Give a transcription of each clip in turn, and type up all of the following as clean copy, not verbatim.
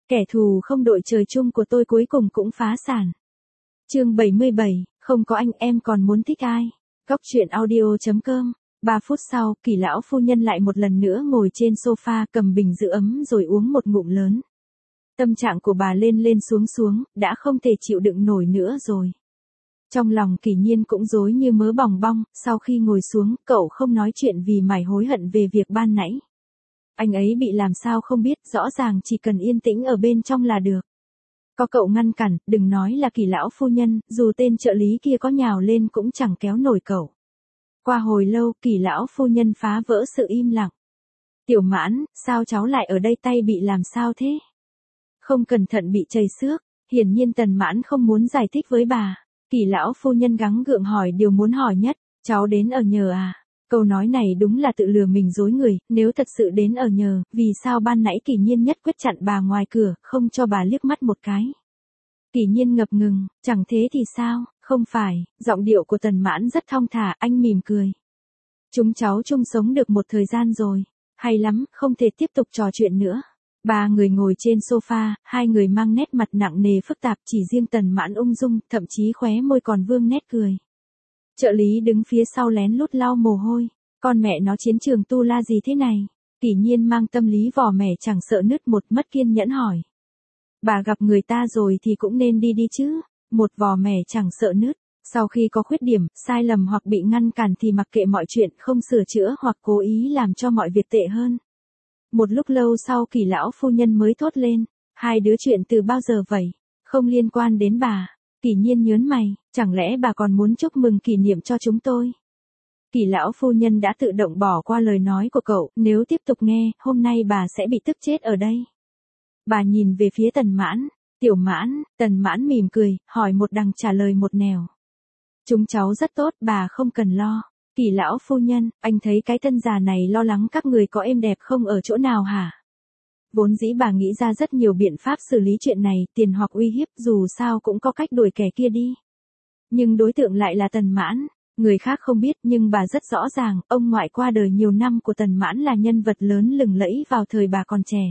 Kẻ thù không đội trời chung của tôi cuối cùng cũng phá sản. Chương 77, không có anh em còn muốn thích ai. Góc truyện audio.com. 3 phút sau, Kỳ lão phu nhân lại một lần nữa ngồi trên sofa cầm bình giữ ấm rồi uống một ngụm lớn. Tâm trạng của bà lên lên xuống xuống, đã không thể chịu đựng nổi nữa rồi. Trong lòng Kỳ Nhiên cũng rối như mớ bòng bong, sau khi ngồi xuống, cậu không nói chuyện vì mải hối hận về việc ban nãy. Anh ấy bị làm sao không biết, rõ ràng chỉ cần yên tĩnh ở bên trong là được. Có cậu ngăn cản, đừng nói là Kỳ lão phu nhân, dù tên trợ lý kia có nhào lên cũng chẳng kéo nổi cậu. Qua hồi lâu, Kỳ lão phu nhân phá vỡ sự im lặng. Tiểu Mãn, sao cháu lại ở đây, tay bị làm sao thế? Không cẩn thận bị chảy xước. Hiển nhiên Tần Mãn không muốn giải thích với bà. Kỳ lão phu nhân gắng gượng hỏi điều muốn hỏi nhất, cháu đến ở nhờ à? Câu nói này đúng là tự lừa mình dối người, nếu thật sự đến ở nhờ, vì sao ban nãy Kỳ Nhiên nhất quyết chặn bà ngoài cửa, không cho bà liếc mắt một cái. Kỳ Nhiên ngập ngừng, chẳng thế thì sao, không phải, giọng điệu của Tần Mãn rất thong thả, anh mỉm cười. Chúng cháu chung sống được một thời gian rồi, hay lắm, không thể tiếp tục trò chuyện nữa. Ba người ngồi trên sofa, hai người mang nét mặt nặng nề phức tạp, chỉ riêng Tần Mãn ung dung, thậm chí khóe môi còn vương nét cười. Trợ lý đứng phía sau lén lút lau mồ hôi, con mẹ nó chiến trường tu la gì thế này? Kỳ Nhiên mang tâm lý vỏ mẻ chẳng sợ nứt một, mất kiên nhẫn hỏi. Bà gặp người ta rồi thì cũng nên đi chứ, một vỏ mẻ chẳng sợ nứt. Sau khi có khuyết điểm, sai lầm hoặc bị ngăn cản thì mặc kệ mọi chuyện, không sửa chữa hoặc cố ý làm cho mọi việc tệ hơn. Một lúc lâu sau Kỳ lão phu nhân mới thốt lên, hai đứa chuyện từ bao giờ vậy? Không liên quan đến bà. Kỳ Nhiên nhớn mày, chẳng lẽ bà còn muốn chúc mừng kỷ niệm cho chúng tôi? Kỳ lão phu nhân đã tự động bỏ qua lời nói của cậu, nếu tiếp tục nghe, hôm nay bà sẽ bị tức chết ở đây. Bà nhìn về phía Tần Mãn, Tiểu Mãn, Tần Mãn mỉm cười, hỏi một đằng trả lời một nẻo. Chúng cháu rất tốt, bà không cần lo. Kỳ lão phu nhân, anh thấy cái thân già này lo lắng các người có êm đẹp không ở chỗ nào hả? Vốn dĩ bà nghĩ ra rất nhiều biện pháp xử lý chuyện này, tiền hoặc uy hiếp, dù sao cũng có cách đuổi kẻ kia đi. Nhưng đối tượng lại là Tần Mãn, người khác không biết nhưng bà rất rõ ràng, ông ngoại qua đời nhiều năm của Tần Mãn là nhân vật lớn lừng lẫy vào thời bà còn trẻ.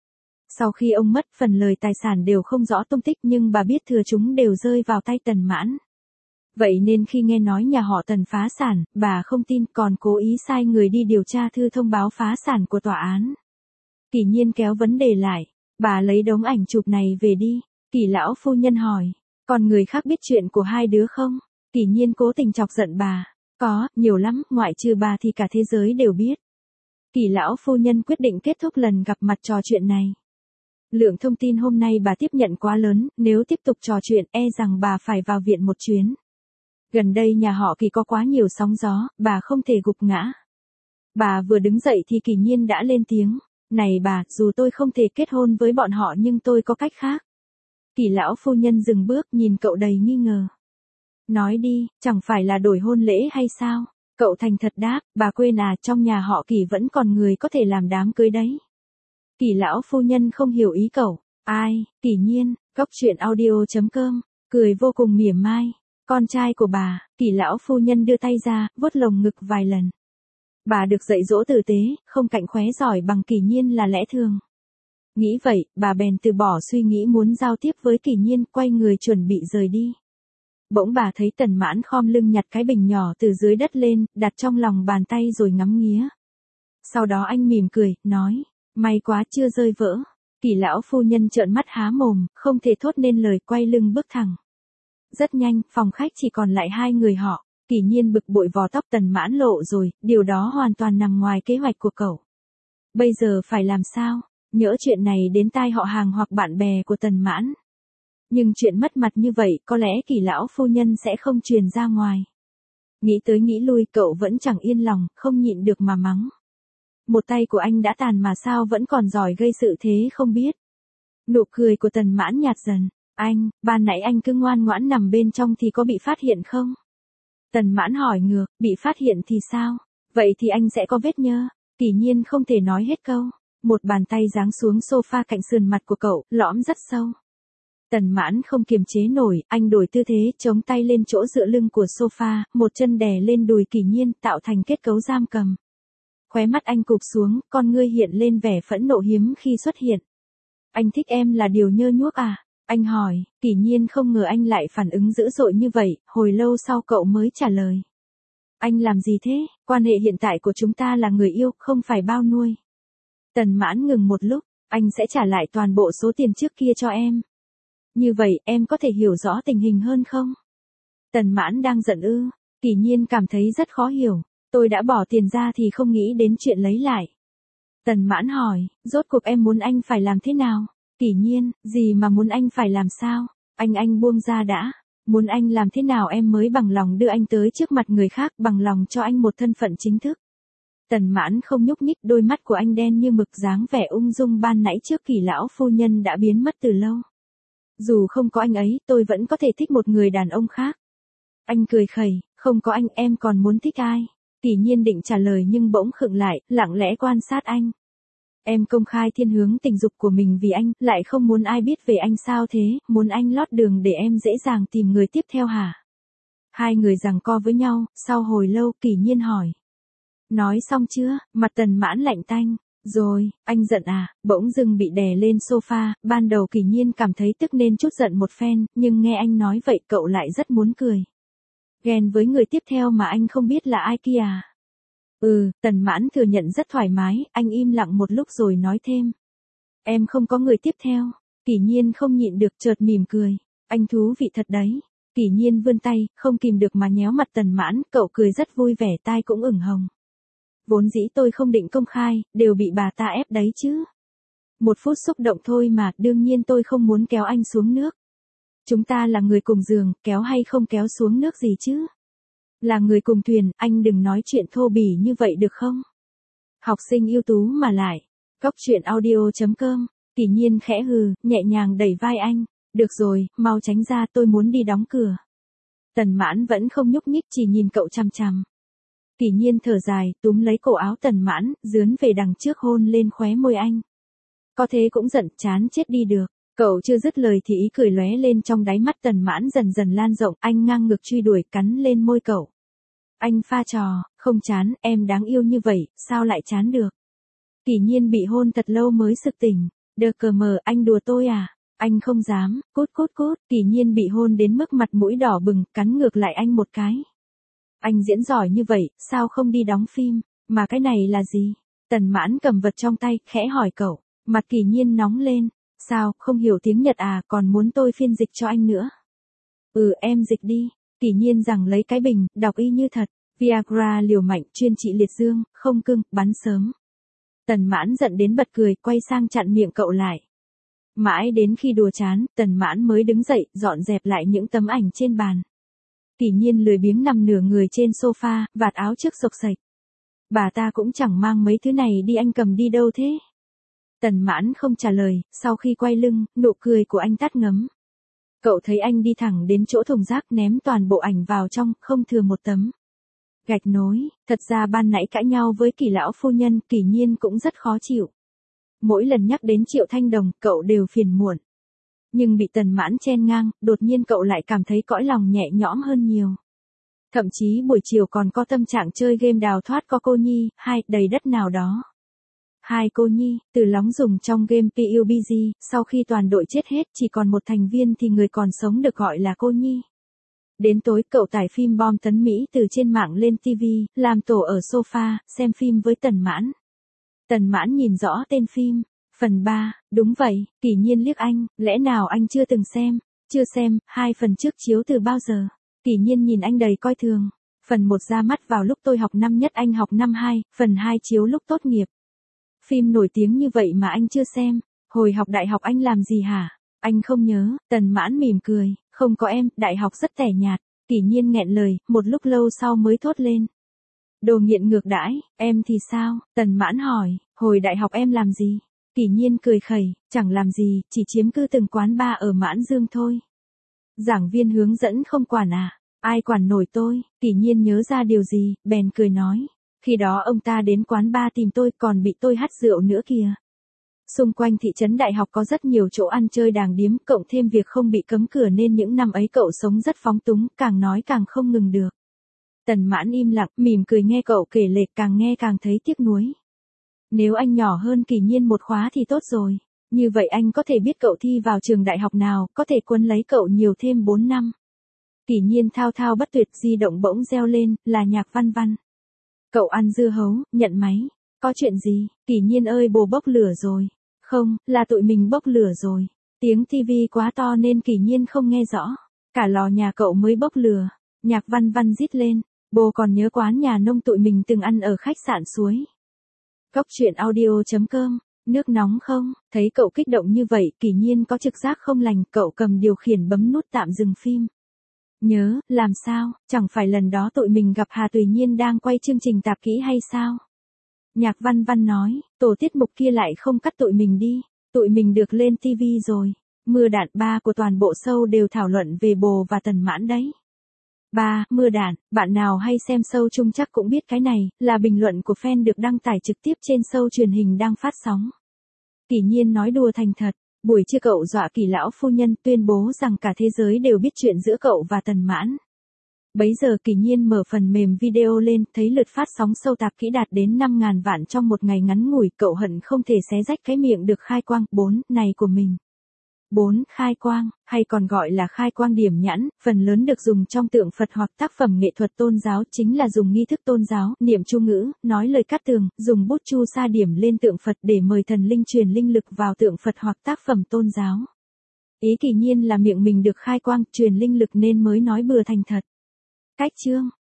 Sau khi ông mất, phần lời tài sản đều không rõ tung tích nhưng bà biết thừa chúng đều rơi vào tay Tần Mãn. Vậy nên khi nghe nói nhà họ Tần phá sản, bà không tin còn cố ý sai người đi điều tra thư thông báo phá sản của tòa án. Kỳ Nhiên kéo vấn đề lại, bà lấy đống ảnh chụp này về đi. Kỳ lão phu nhân hỏi, còn người khác biết chuyện của hai đứa không? Kỳ Nhiên cố tình chọc giận bà, có, nhiều lắm, ngoại trừ bà thì cả thế giới đều biết. Kỳ lão phu nhân quyết định kết thúc lần gặp mặt trò chuyện này. Lượng thông tin hôm nay bà tiếp nhận quá lớn, nếu tiếp tục trò chuyện e rằng bà phải vào viện một chuyến. Gần đây nhà họ Kỳ có quá nhiều sóng gió, bà không thể gục ngã. Bà vừa đứng dậy thì Kỳ Nhiên đã lên tiếng. Này bà, dù tôi không thể kết hôn với bọn họ nhưng tôi có cách khác. Kỳ lão phu nhân dừng bước nhìn cậu đầy nghi ngờ. Nói đi, chẳng phải là đổi hôn lễ hay sao? Cậu thành thật đáp, bà quên à, trong nhà họ Kỳ vẫn còn người có thể làm đám cưới đấy. Kỳ lão phu nhân không hiểu ý cậu. Ai? Kỳ Nhiên, góc truyện audio.com, cười vô cùng mỉa mai. Con trai của bà. Kỳ lão phu nhân đưa tay ra, vuốt lồng ngực vài lần. Bà được dạy dỗ tử tế, không cạnh khóe giỏi bằng Kỳ Nhiên là lẽ thường. Nghĩ vậy, bà bèn từ bỏ suy nghĩ muốn giao tiếp với Kỳ Nhiên, quay người chuẩn bị rời đi. Bỗng bà thấy Tần Mãn khom lưng nhặt cái bình nhỏ từ dưới đất lên, đặt trong lòng bàn tay rồi ngắm nghía. Sau đó anh mỉm cười, nói, may quá chưa rơi vỡ. Kỳ lão phu nhân trợn mắt há mồm, không thể thốt nên lời, quay lưng bước thẳng. Rất nhanh, phòng khách chỉ còn lại hai người họ. Kỳ Nhiên bực bội vò tóc Tần Mãn lộ rồi, điều đó hoàn toàn nằm ngoài kế hoạch của cậu. Bây giờ phải làm sao? Nhỡ chuyện này đến tai họ hàng hoặc bạn bè của Tần Mãn. Nhưng chuyện mất mặt như vậy, có lẽ Kỳ lão phu nhân sẽ không truyền ra ngoài. Nghĩ tới nghĩ lui, cậu vẫn chẳng yên lòng, không nhịn được mà mắng. Một tay của anh đã tàn mà sao vẫn còn giỏi gây sự thế không biết. Nụ cười của Tần Mãn nhạt dần. Anh, ban nãy anh cứ ngoan ngoãn nằm bên trong thì có bị phát hiện không? Tần Mãn hỏi ngược, bị phát hiện thì sao? Vậy thì anh sẽ có vết nhơ. Kỳ Nhiên không thể nói hết câu. Một bàn tay giáng xuống sofa cạnh sườn mặt của cậu, lõm rất sâu. Tần Mãn không kiềm chế nổi, anh đổi tư thế, chống tay lên chỗ dựa lưng của sofa, một chân đè lên đùi Kỳ Nhiên, tạo thành kết cấu giam cầm. Khóe mắt anh cụp xuống, con ngươi hiện lên vẻ phẫn nộ hiếm khi xuất hiện. Anh thích em là điều nhơ nhuốc à? Anh hỏi, Kỷ Nhiên không ngờ anh lại phản ứng dữ dội như vậy, hồi lâu sau cậu mới trả lời. Anh làm gì thế, quan hệ hiện tại của chúng ta là người yêu, không phải bao nuôi. Tần Mãn ngừng một lúc, anh sẽ trả lại toàn bộ số tiền trước kia cho em. Như vậy, em có thể hiểu rõ tình hình hơn không? Tần Mãn đang giận ư? Kỷ Nhiên cảm thấy rất khó hiểu. Tôi đã bỏ tiền ra thì không nghĩ đến chuyện lấy lại. Tần Mãn hỏi, rốt cuộc em muốn anh phải làm thế nào? Kỷ Nhiên, gì mà muốn anh phải làm sao? Anh buông ra đã. Muốn anh làm thế nào em mới bằng lòng đưa anh tới trước mặt người khác, bằng lòng cho anh một thân phận chính thức? Tần Mãn không nhúc nhích, đôi mắt của anh đen như mực, dáng vẻ ung dung ban nãy trước Kỷ lão phu nhân đã biến mất từ lâu. Dù không có anh ấy, tôi vẫn có thể thích một người đàn ông khác. Anh cười khẩy, không có anh em còn muốn thích ai? Kỷ Nhiên định trả lời nhưng bỗng khựng lại, lặng lẽ quan sát anh. Em công khai thiên hướng tình dục của mình vì anh, lại không muốn ai biết về anh sao thế, muốn anh lót đường để em dễ dàng tìm người tiếp theo hả? Hai người giằng co với nhau, sau hồi lâu Kỷ Nhiên hỏi. Nói xong chưa? Mặt Tần Mãn lạnh tanh. Rồi, anh giận à? Bỗng dưng bị đè lên sofa, ban đầu Kỷ Nhiên cảm thấy tức nên chút giận một phen, nhưng nghe anh nói vậy cậu lại rất muốn cười. Ghen với người tiếp theo mà anh không biết là ai kia à? Tần Mãn thừa nhận rất thoải mái, anh im lặng một lúc rồi nói thêm. Em không có người tiếp theo. Kỷ Nhiên không nhịn được chợt mỉm cười. Anh thú vị thật đấy. Kỷ Nhiên vươn tay, không kìm được mà nhéo mặt Tần Mãn, cậu cười rất vui vẻ, tai cũng ửng hồng. Vốn dĩ tôi không định công khai, đều bị bà ta ép đấy chứ. Một phút xúc động thôi mà, đương nhiên tôi không muốn kéo anh xuống nước. Chúng ta là người cùng giường, kéo hay không kéo xuống nước gì chứ? Là người cùng thuyền, anh đừng nói chuyện thô bỉ như vậy được không? Học sinh ưu tú mà lại. Góc truyện audio.com. Kỷ Nhiên khẽ hừ, nhẹ nhàng đẩy vai anh. Được rồi, mau tránh ra, tôi muốn đi đóng cửa. Tần Mãn vẫn không nhúc nhích, chỉ nhìn cậu chằm chằm. Kỷ Nhiên thở dài, túm lấy cổ áo Tần Mãn, dướn về đằng trước hôn lên khóe môi anh. Có thế cũng giận, chán chết đi được. Cậu chưa dứt lời thì ý cười lóe lên trong đáy mắt Tần Mãn dần dần lan rộng, anh ngang ngược truy đuổi, cắn lên môi cậu. Anh pha trò, không chán, em đáng yêu như vậy, sao lại chán được? Kỷ Nhiên bị hôn thật lâu mới sực tỉnh. Đờ cờ mờ, anh đùa tôi à? Anh không dám, cút. Kỷ Nhiên bị hôn đến mức mặt mũi đỏ bừng, cắn ngược lại anh một cái. Anh diễn giỏi như vậy, sao không đi đóng phim? Mà cái này là gì? Tần Mãn cầm vật trong tay, khẽ hỏi cậu. Mặt Kỷ Nhiên nóng lên. Sao, không hiểu tiếng Nhật à, còn muốn tôi phiên dịch cho anh nữa? Em dịch đi. Kỷ Nhiên giằng lấy cái bình, đọc y như thật. Viagra liều mạnh, chuyên trị liệt dương, không cưng, bắn sớm. Tần Mãn giận đến bật cười, quay sang chặn miệng cậu lại. Mãi đến khi đùa chán, Tần Mãn mới đứng dậy, dọn dẹp lại những tấm ảnh trên bàn. Kỷ Nhiên lười biếng nằm nửa người trên sofa, vạt áo trước xộc xệch. Bà ta cũng chẳng mang mấy thứ này đi, anh cầm đi đâu thế? Tần Mãn không trả lời, sau khi quay lưng, nụ cười của anh tắt ngấm. Cậu thấy anh đi thẳng đến chỗ thùng rác, ném toàn bộ ảnh vào trong, không thừa một tấm. Gạch nối, thật ra ban nãy cãi nhau với Kỷ lão phu nhân, Kỷ Nhiên cũng rất khó chịu. Mỗi lần nhắc đến Triệu Thanh Đồng, cậu đều phiền muộn. Nhưng bị Tần Mãn chen ngang, đột nhiên cậu lại cảm thấy cõi lòng nhẹ nhõm hơn nhiều. Thậm chí buổi chiều còn có tâm trạng chơi game đào thoát có cô Nhi, đầy đất nào đó. Hai cô Nhi, từ lóng dùng trong game PUBG, sau khi toàn đội chết hết chỉ còn một thành viên thì người còn sống được gọi là cô Nhi. Đến tối cậu tải phim bom tấn Mỹ từ trên mạng lên TV, làm tổ ở sofa, xem phim với Tần Mãn. Tần Mãn nhìn rõ tên phim. Phần 3, đúng vậy, Kỷ Nhiên liếc anh, lẽ nào anh chưa từng xem? Chưa xem, 2 phần trước chiếu từ bao giờ? Kỷ Nhiên nhìn anh đầy coi thường. Phần 1 ra mắt vào lúc tôi học năm nhất, anh học năm 2, phần 2 chiếu lúc tốt nghiệp. Phim nổi tiếng như vậy mà anh chưa xem, hồi học đại học anh làm gì hả? Anh không nhớ. Tần Mãn mỉm cười, không có em, đại học rất tẻ nhạt. Kỷ Nhiên nghẹn lời, một lúc lâu sau mới thốt lên. Đồ nghiện ngược đãi, em thì sao? Tần Mãn hỏi, hồi đại học em làm gì? Kỷ Nhiên cười khẩy, chẳng làm gì, chỉ chiếm cư từng quán bar ở Mãn Dương thôi. Giảng viên hướng dẫn không quản à? Ai quản nổi tôi? Kỷ Nhiên nhớ ra điều gì, bèn cười nói. Khi đó ông ta đến quán bar tìm tôi, còn bị tôi hắt rượu nữa kìa. Xung quanh thị trấn đại học có rất nhiều chỗ ăn chơi đàng điếm, cộng thêm việc không bị cấm cửa nên những năm ấy cậu sống rất phóng túng, càng nói càng không ngừng được. Tần Mãn im lặng, mỉm cười nghe cậu kể lể, càng nghe càng thấy tiếc nuối. Nếu anh nhỏ hơn Kỷ Nhiên một khóa thì tốt rồi. Như vậy anh có thể biết cậu thi vào trường đại học nào, có thể quấn lấy cậu nhiều thêm 4 năm. Kỷ Nhiên thao thao bất tuyệt, di động bỗng reo lên, là Nhạc Văn Văn. Cậu ăn dưa hấu, nhận máy. Có chuyện gì? Kỷ Nhiên ơi, bồ bốc lửa rồi. Không, là tụi mình bốc lửa rồi. Tiếng tivi quá to nên Kỷ Nhiên không nghe rõ. Cả lò nhà cậu mới bốc lửa. Nhạc Văn Văn rít lên. Bồ còn nhớ quán nhà nông tụi mình từng ăn ở khách sạn suối. Cốc truyện audio.com. Nước nóng không? Thấy cậu kích động như vậy, Kỷ Nhiên có trực giác không lành, cậu cầm điều khiển bấm nút tạm dừng phim. Nhớ, làm sao, chẳng phải lần đó tụi mình gặp Hà Tùy Nhiên đang quay chương trình tạp kỹ hay sao? Nhạc Văn Văn nói, tổ tiết mục kia lại không cắt tụi mình đi, tụi mình được lên TV rồi. Mưa đạn ba của toàn bộ show đều thảo luận về bồ và Tần Mãn đấy. Ba, mưa đạn, bạn nào hay xem show chung chắc cũng biết cái này, là bình luận của fan được đăng tải trực tiếp trên show truyền hình đang phát sóng. Kỷ Nhiên nói đùa thành thật, buổi trưa cậu dọa Kỷ lão phu nhân tuyên bố rằng cả thế giới đều biết chuyện giữa cậu và Tần Mãn. Bấy giờ Kỷ Nhiên mở phần mềm video lên, thấy lượt phát sóng show tạp kỹ đạt đến 5.000 vạn trong một ngày ngắn ngủi, cậu hận không thể xé rách cái miệng được khai quang 4 này của mình. 4. Khai quang, hay còn gọi là khai quang điểm nhãn, phần lớn được dùng trong tượng Phật hoặc tác phẩm nghệ thuật tôn giáo, chính là dùng nghi thức tôn giáo, niệm chú ngữ, nói lời cát tường, dùng bút chu sa điểm lên tượng Phật để mời thần linh truyền linh lực vào tượng Phật hoặc tác phẩm tôn giáo. Ý Kỷ Nhiên là miệng mình được khai quang, truyền linh lực nên mới nói bừa thành thật. Cách chương